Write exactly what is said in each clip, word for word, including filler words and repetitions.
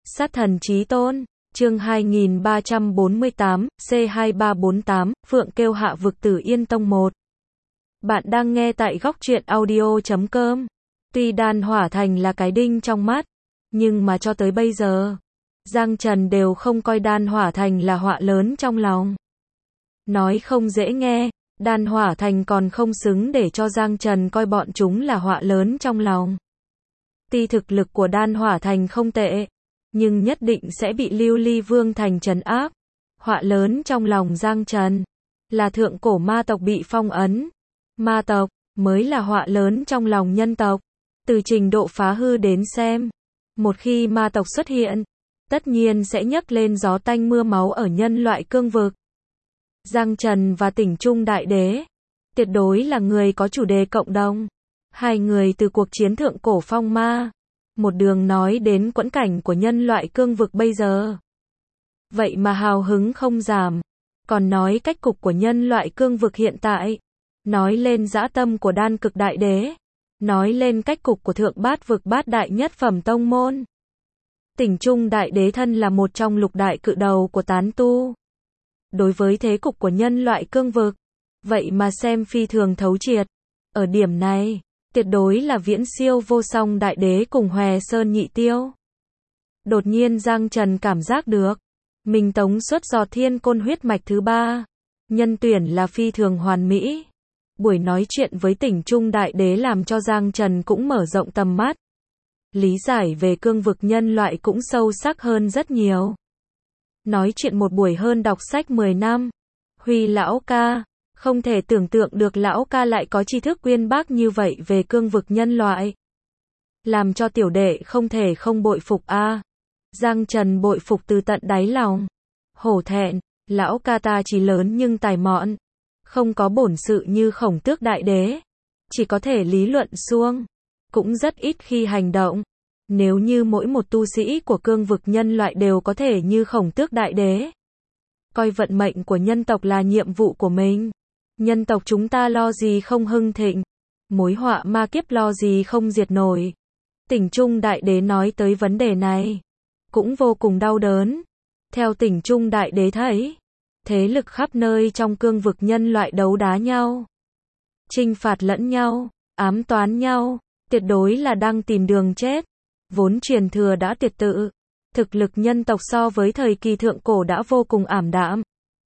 Sát thần chí tôn, chương hai nghìn ba trăm bốn mươi tám, C hai ba bốn tám, Phượng kêu hạ vực Tử Yên Tông một. Bạn đang nghe tại góc truyện audio chấm com. Tuy Đan Hỏa Thành là cái đinh trong mắt, nhưng mà cho tới bây giờ, Giang Trần đều không coi Đan Hỏa Thành là họa lớn trong lòng. Nói không dễ nghe, Đan Hỏa Thành còn không xứng để cho Giang Trần coi bọn chúng là họa lớn trong lòng. Tuy thực lực của Đan Hỏa Thành không tệ, nhưng nhất định sẽ bị Lưu Ly Vương Thành trấn áp. Họa lớn trong lòng Giang Trần là thượng cổ ma tộc bị phong ấn. Ma tộc mới là họa lớn trong lòng nhân tộc. Từ trình độ phá hư đến xem, một khi ma tộc xuất hiện, tất nhiên sẽ nhấc lên gió tanh mưa máu ở nhân loại cương vực. Giang Trần và Tỉnh Trung Đại Đế tuyệt đối là người có chủ đề cộng đồng. Hai người từ cuộc chiến thượng cổ phong ma, một đường nói đến quẫn cảnh của nhân loại cương vực bây giờ. Vậy mà hào hứng không giảm, còn nói cách cục của nhân loại cương vực hiện tại, nói lên dã tâm của Đan Cực Đại Đế, nói lên cách cục của thượng bát vực bát đại nhất phẩm tông môn. Tỉnh Trung Đại Đế thân là một trong lục đại cự đầu của tán tu. Đối với thế cục của nhân loại cương vực, vậy mà xem phi thường thấu triệt. Ở điểm này, tuyệt đối là viễn siêu vô song Đại Đế cùng Hòe Sơn Nhị Tiêu. Đột nhiên Giang Trần cảm giác được, mình tống xuất giọt thiên côn huyết mạch thứ ba. Nhân tuyển là phi thường hoàn mỹ. Buổi nói chuyện với Tỉnh Trung Đại Đế làm cho Giang Trần cũng mở rộng tầm mắt. Lý giải về cương vực nhân loại cũng sâu sắc hơn rất nhiều. Nói chuyện một buổi hơn đọc sách mười năm. Huy lão ca, không thể tưởng tượng được lão ca lại có tri thức uyên bác như vậy về cương vực nhân loại. Làm cho tiểu đệ không thể không bội phục a. À. Giang Trần bội phục từ tận đáy lòng. Hổ thẹn, lão ca ta chỉ lớn nhưng tài mọn, không có bổn sự như Khổng Tước Đại Đế, chỉ có thể lý luận suông, cũng rất ít khi hành động. Nếu như mỗi một tu sĩ của cương vực nhân loại đều có thể như Khổng Tước Đại Đế, coi vận mệnh của nhân tộc là nhiệm vụ của mình, nhân tộc chúng ta lo gì không hưng thịnh, mối họa ma kiếp lo gì không diệt nổi. Tỉnh Trung Đại Đế nói tới vấn đề này, cũng vô cùng đau đớn. Theo Tỉnh Trung Đại Đế thấy, thế lực khắp nơi trong cương vực nhân loại đấu đá nhau, chinh phạt lẫn nhau, ám toán nhau, tuyệt đối là đang tìm đường chết. Vốn truyền thừa đã tuyệt tự, thực lực nhân tộc so với thời kỳ thượng cổ đã vô cùng ảm đạm.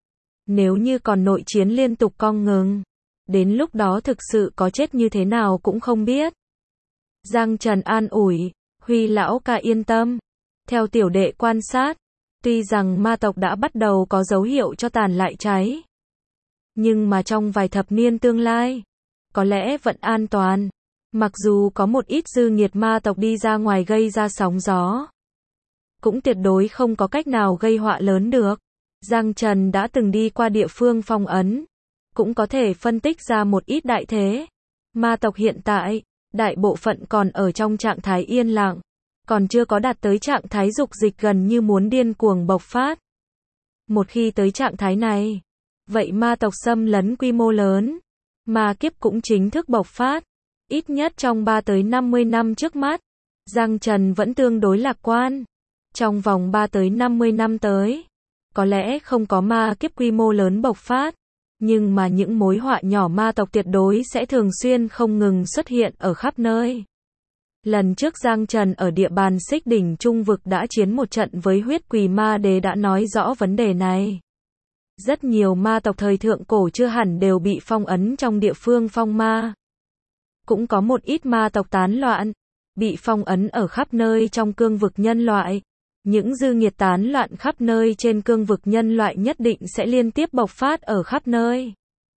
Nếu như còn nội chiến liên tục cong ngừng, đến lúc đó thực sự có chết như thế nào cũng không biết. Giang Trần an ủi, Huy lão ca yên tâm. Theo tiểu đệ quan sát, tuy rằng ma tộc đã bắt đầu có dấu hiệu cho tàn lại cháy, nhưng mà trong vài thập niên tương lai, có lẽ vẫn an toàn. Mặc dù có một ít dư nghiệt ma tộc đi ra ngoài gây ra sóng gió, cũng tuyệt đối không có cách nào gây họa lớn được. Giang Trần đã từng đi qua địa phương phong ấn, cũng có thể phân tích ra một ít đại thế. Ma tộc hiện tại, đại bộ phận còn ở trong trạng thái yên lặng, còn chưa có đạt tới trạng thái dục dịch gần như muốn điên cuồng bộc phát. Một khi tới trạng thái này, vậy ma tộc xâm lấn quy mô lớn, ma kiếp cũng chính thức bộc phát. Ít nhất trong ba tới năm mươi năm trước mắt, Giang Trần vẫn tương đối lạc quan. Trong vòng ba tới năm mươi năm tới, có lẽ không có ma kiếp quy mô lớn bộc phát, nhưng mà những mối họa nhỏ ma tộc tuyệt đối sẽ thường xuyên không ngừng xuất hiện ở khắp nơi. Lần trước Giang Trần ở địa bàn Xích Đỉnh Trung vực đã chiến một trận với Huyết Quỳ Ma Đế đã nói rõ vấn đề này. Rất nhiều ma tộc thời thượng cổ chưa hẳn đều bị phong ấn trong địa phương phong ma. Cũng có một ít ma tộc tán loạn, bị phong ấn ở khắp nơi trong cương vực nhân loại. Những dư nghiệt tán loạn khắp nơi trên cương vực nhân loại nhất định sẽ liên tiếp bộc phát ở khắp nơi.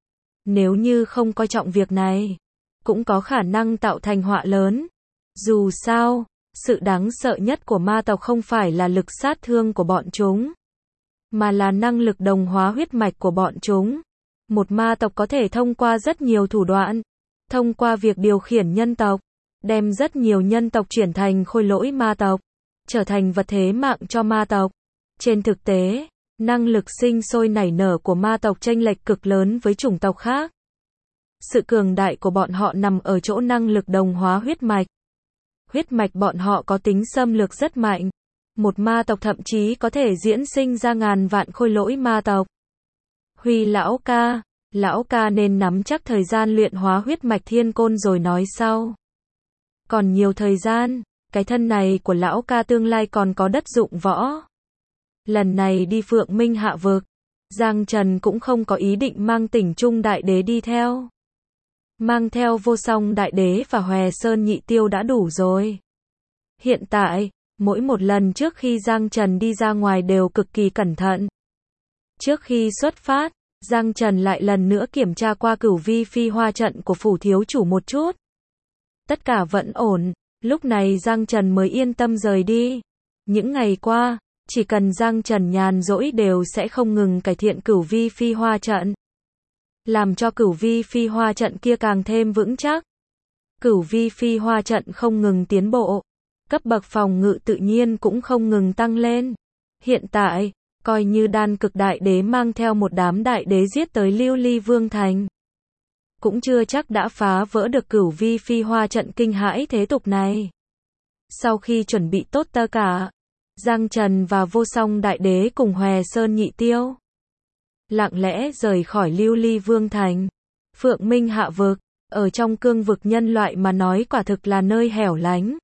Nếu như không coi trọng việc này, cũng có khả năng tạo thành họa lớn. Dù sao, sự đáng sợ nhất của ma tộc không phải là lực sát thương của bọn chúng, mà là năng lực đồng hóa huyết mạch của bọn chúng. Một ma tộc có thể thông qua rất nhiều thủ đoạn, thông qua việc điều khiển nhân tộc, đem rất nhiều nhân tộc chuyển thành khôi lỗi ma tộc, trở thành vật thế mạng cho ma tộc. Trên thực tế, năng lực sinh sôi nảy nở của ma tộc chênh lệch cực lớn với chủng tộc khác. Sự cường đại của bọn họ nằm ở chỗ năng lực đồng hóa huyết mạch. Huyết mạch bọn họ có tính xâm lược rất mạnh, Một ma tộc thậm chí có thể diễn sinh ra ngàn vạn khôi lỗi ma tộc. Huy lão ca, lão ca nên nắm chắc thời gian luyện hóa huyết mạch thiên côn rồi nói sau. Còn nhiều thời gian, cái thân này của lão ca tương lai còn có đất dụng võ. Lần này đi Phượng Minh hạ vực, Giang Trần cũng không có ý định mang Tỉnh Trung Đại Đế đi theo. Mang theo Vô Song Đại Đế và Hòe Sơn Nhị Tiêu đã đủ rồi. Hiện tại, mỗi một lần trước khi Giang Trần đi ra ngoài đều cực kỳ cẩn thận. Trước khi xuất phát, Giang Trần lại lần nữa kiểm tra qua cửu vi phi hoa trận của phủ thiếu chủ một chút. Tất cả vẫn ổn, lúc này Giang Trần mới yên tâm rời đi. Những ngày qua, chỉ cần Giang Trần nhàn rỗi đều sẽ không ngừng cải thiện cửu vi phi hoa trận. Làm cho cửu vi phi hoa trận kia càng thêm vững chắc. Cửu vi phi hoa trận không ngừng tiến bộ. Cấp bậc phòng ngự tự nhiên cũng không ngừng tăng lên. Hiện tại, coi như đan cực đại đế mang theo một đám đại đế giết tới Lưu Ly Vương Thành. Cũng chưa chắc đã phá vỡ được cửu vi phi hoa trận kinh hãi thế tục này. Sau khi chuẩn bị tốt tất cả, Giang Trần và Vô Song Đại Đế cùng Hòe Sơn Nhị Tiêu lặng lẽ rời khỏi Lưu Ly Vương Thành. Phượng Minh hạ vực, ở trong cương vực nhân loại mà nói quả thực là nơi hẻo lánh.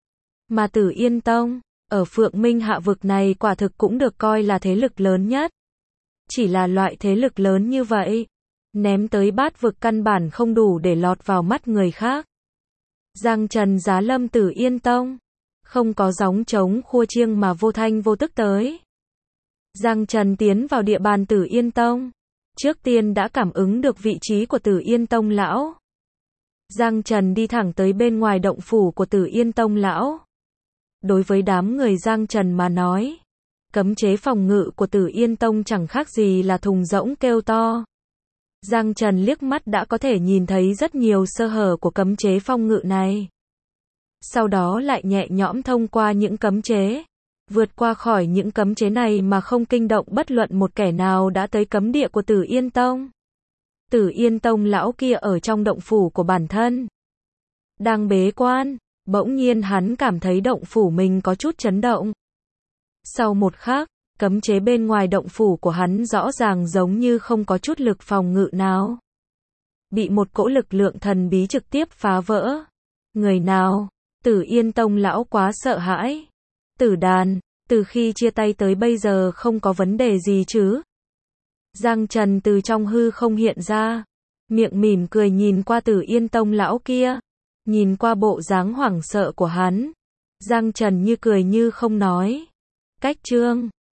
Mà Tử Yên Tông, ở Phượng Minh hạ vực này quả thực cũng được coi là thế lực lớn nhất. Chỉ là loại thế lực lớn như vậy, ném tới bát vực căn bản không đủ để lọt vào mắt người khác. Giang Trần giá lâm Tử Yên Tông, không có gióng trống khua chiêng mà vô thanh vô tức tới. Giang Trần tiến vào địa bàn Tử Yên Tông, trước tiên đã cảm ứng được vị trí của Tử Yên Tông lão. Giang Trần đi thẳng tới bên ngoài động phủ của Tử Yên Tông lão. Đối với đám người Giang Trần mà nói, cấm chế phòng ngự của Tử Yên Tông chẳng khác gì là thùng rỗng kêu to. Giang Trần liếc mắt đã có thể nhìn thấy rất nhiều sơ hở của cấm chế phòng ngự này. Sau đó lại nhẹ nhõm thông qua những cấm chế, vượt qua khỏi những cấm chế này mà không kinh động bất luận một kẻ nào đã tới cấm địa của Tử Yên Tông. Tử Yên Tông lão kia ở trong động phủ của bản thân, đang bế quan, bỗng nhiên hắn cảm thấy động phủ mình có chút chấn động. Sau một khắc, cấm chế bên ngoài động phủ của hắn rõ ràng giống như không có chút lực phòng ngự nào. Bị một cỗ lực lượng thần bí trực tiếp phá vỡ. Người nào? Tử Yên Tông lão quá sợ hãi. Tử Đàn, từ khi chia tay tới bây giờ không có vấn đề gì chứ? Giang Trần từ trong hư không hiện ra, miệng mỉm cười nhìn qua Tử Yên Tông lão kia, nhìn qua bộ dáng hoảng sợ của hắn. Giang Trần như cười như không nói. Cách chương